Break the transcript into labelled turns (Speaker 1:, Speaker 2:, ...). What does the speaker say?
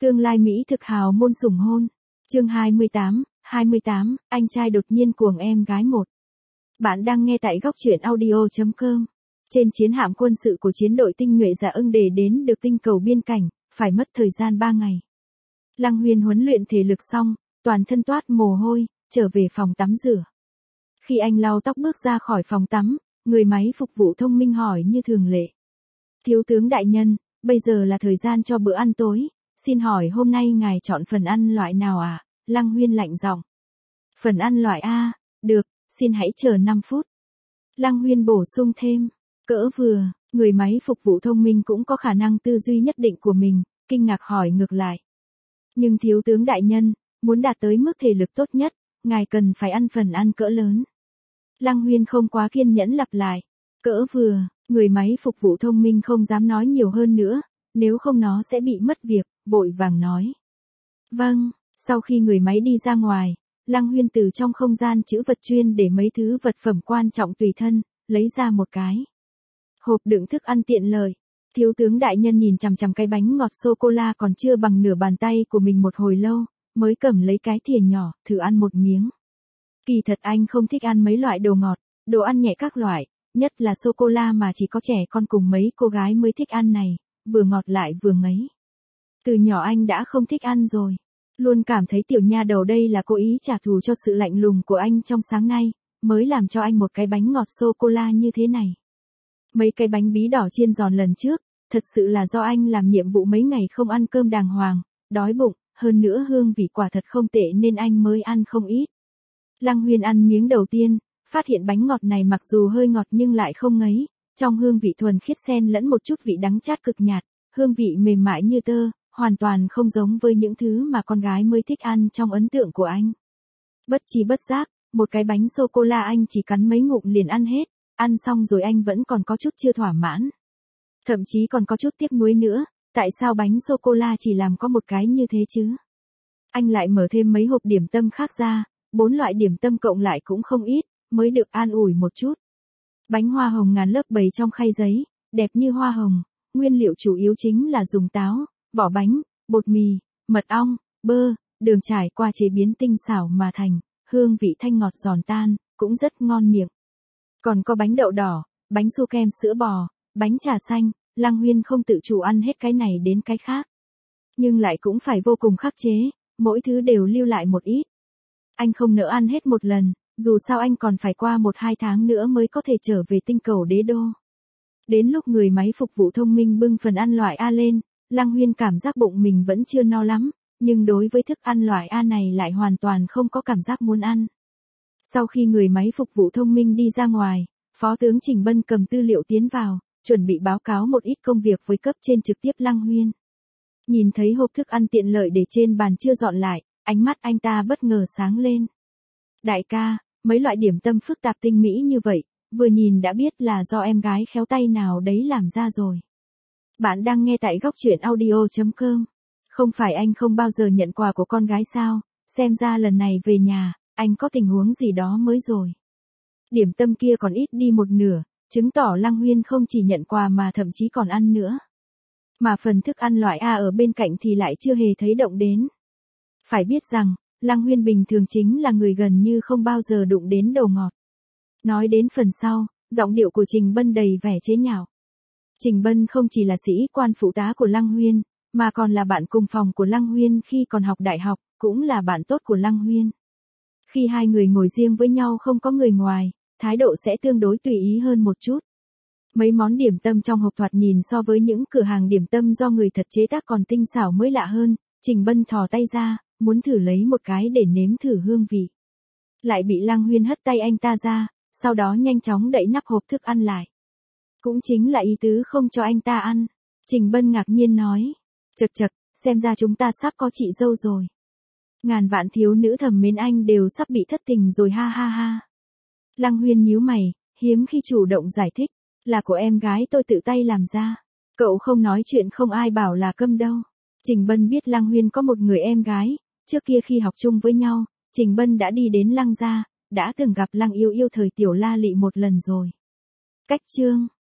Speaker 1: Tương lai Mỹ thực hào môn sủng hôn. Chương 28, anh trai đột nhiên cuồng em gái một. Bạn đang nghe tại góc truyện audio.com. Trên chiến hạm quân sự của chiến đội tinh nhuệ Dạ Ưng để đến được tinh cầu biên cảnh, phải mất thời gian 3 ngày. Lăng Huyên huấn luyện thể lực xong, toàn thân toát mồ hôi, trở về phòng tắm rửa. Khi anh lau tóc bước ra khỏi phòng tắm, người máy phục vụ thông minh hỏi như thường lệ. Thiếu tướng đại nhân, bây giờ là thời gian cho bữa ăn tối, xin hỏi hôm nay ngài chọn phần ăn loại nào à? Lăng Huyên lạnh giọng. Phần ăn loại A, được, xin hãy chờ 5 phút. Lăng Huyên bổ sung thêm, cỡ vừa, người máy phục vụ thông minh cũng có khả năng tư duy nhất định của mình, kinh ngạc hỏi ngược lại. Nhưng thiếu tướng đại nhân, muốn đạt tới mức thể lực tốt nhất, ngài cần phải ăn phần ăn cỡ lớn. Lăng Huyên không quá kiên nhẫn lặp lại, cỡ vừa, người máy phục vụ thông minh không dám nói nhiều hơn nữa, nếu không nó sẽ bị mất việc, vội vàng nói. Vâng, sau khi người máy đi ra ngoài, Lăng Huyên từ trong không gian trữ vật chuyên để mấy thứ vật phẩm quan trọng tùy thân, lấy ra một cái hộp đựng thức ăn tiện lợi. Thiếu tướng đại nhân nhìn chằm chằm cái bánh ngọt sô-cô-la còn chưa bằng nửa bàn tay của mình một hồi lâu, mới cầm lấy cái thìa nhỏ, thử ăn một miếng. Kỳ thật anh không thích ăn mấy loại đồ ngọt, đồ ăn nhẹ các loại, nhất là sô-cô-la mà chỉ có trẻ con cùng mấy cô gái mới thích ăn này, vừa ngọt lại vừa ngấy. Từ nhỏ anh đã không thích ăn rồi, luôn cảm thấy tiểu nha đầu đây là cố ý trả thù cho sự lạnh lùng của anh trong sáng nay, mới làm cho anh một cái bánh ngọt sô-cô-la như thế này. Mấy cái bánh bí đỏ chiên giòn lần trước, thật sự là do anh làm nhiệm vụ mấy ngày không ăn cơm đàng hoàng, đói bụng, hơn nữa hương vị quả thật không tệ nên anh mới ăn không ít. Lăng Huyên ăn miếng đầu tiên, phát hiện bánh ngọt này mặc dù hơi ngọt nhưng lại không ngấy, trong hương vị thuần khiết xen lẫn một chút vị đắng chát cực nhạt, hương vị mềm mại như tơ, hoàn toàn không giống với những thứ mà con gái mới thích ăn trong ấn tượng của anh. Bất chi bất giác, một cái bánh sô-cô-la anh chỉ cắn mấy ngụm liền ăn hết, ăn xong rồi anh vẫn còn có chút chưa thỏa mãn. Thậm chí còn có chút tiếc nuối nữa, tại sao bánh sô-cô-la chỉ làm có một cái như thế chứ? Anh lại mở thêm mấy hộp điểm tâm khác ra, 4 loại điểm tâm cộng lại cũng không ít, mới được an ủi một chút. Bánh hoa hồng ngàn lớp bày trong khay giấy, đẹp như hoa hồng, nguyên liệu chủ yếu chính là dùng táo, vỏ bánh, bột mì, mật ong, bơ, đường trải qua chế biến tinh xảo mà thành, hương vị thanh ngọt giòn tan, cũng rất ngon miệng. Còn có bánh đậu đỏ, bánh su kem sữa bò, bánh trà xanh, Lăng Huyên không tự chủ ăn hết cái này đến cái khác. Nhưng lại cũng phải vô cùng khắc chế, mỗi thứ đều lưu lại một ít. Anh không nỡ ăn hết một lần, dù sao anh còn phải qua 1-2 tháng nữa mới có thể trở về tinh cầu đế đô. Đến lúc người máy phục vụ thông minh bưng phần ăn loại A lên, Lăng Huyên cảm giác bụng mình vẫn chưa no lắm, nhưng đối với thức ăn loại A này lại hoàn toàn không có cảm giác muốn ăn. Sau khi người máy phục vụ thông minh đi ra ngoài, Phó tướng Trình Bân cầm tư liệu tiến vào, chuẩn bị báo cáo một ít công việc với cấp trên trực tiếp Lăng Huyên. Nhìn thấy hộp thức ăn tiện lợi để trên bàn chưa dọn lại, ánh mắt anh ta bất ngờ sáng lên. Đại ca, mấy loại điểm tâm phức tạp tinh mỹ như vậy, vừa nhìn đã biết là do em gái khéo tay nào đấy làm ra rồi. Bạn đang nghe tại góc truyện audio.com. Không phải anh không bao giờ nhận quà của con gái sao, xem ra lần này về nhà, anh có tình huống gì đó mới rồi. Điểm tâm kia còn ít đi một nửa, chứng tỏ Lăng Huyên không chỉ nhận quà mà thậm chí còn ăn nữa. Mà phần thức ăn loại A ở bên cạnh thì lại chưa hề thấy động đến. Phải biết rằng, Lăng Huyên bình thường chính là người gần như không bao giờ đụng đến đồ ngọt. Nói đến phần sau, giọng điệu của Trình Bân đầy vẻ chế nhạo. Trình Bân không chỉ là sĩ quan phụ tá của Lăng Huyên, mà còn là bạn cùng phòng của Lăng Huyên khi còn học đại học, cũng là bạn tốt của Lăng Huyên. Khi hai người ngồi riêng với nhau không có người ngoài, thái độ sẽ tương đối tùy ý hơn một chút. Mấy món điểm tâm trong hộp thoạt nhìn so với những cửa hàng điểm tâm do người thật chế tác còn tinh xảo mới lạ hơn, Trình Bân thò tay ra, muốn thử lấy một cái để nếm thử hương vị. Lại bị Lăng Huyên hất tay anh ta ra, sau đó nhanh chóng đậy nắp hộp thức ăn lại. Cũng chính là ý tứ không cho anh ta ăn. Trình Bân ngạc nhiên nói, chậc chậc, xem ra chúng ta sắp có chị dâu rồi. Ngàn vạn thiếu nữ thầm mến anh đều sắp bị thất tình rồi ha ha ha. Lăng Huyên nhíu mày, hiếm khi chủ động giải thích, là của em gái tôi tự tay làm ra. Cậu không nói chuyện không ai bảo là câm đâu. Trình Bân biết Lăng Huyên có một người em gái, trước kia khi học chung với nhau, Trình Bân đã đi đến Lăng gia, đã từng gặp Lăng Yêu Yêu thời tiểu la lị một lần rồi. Cách chương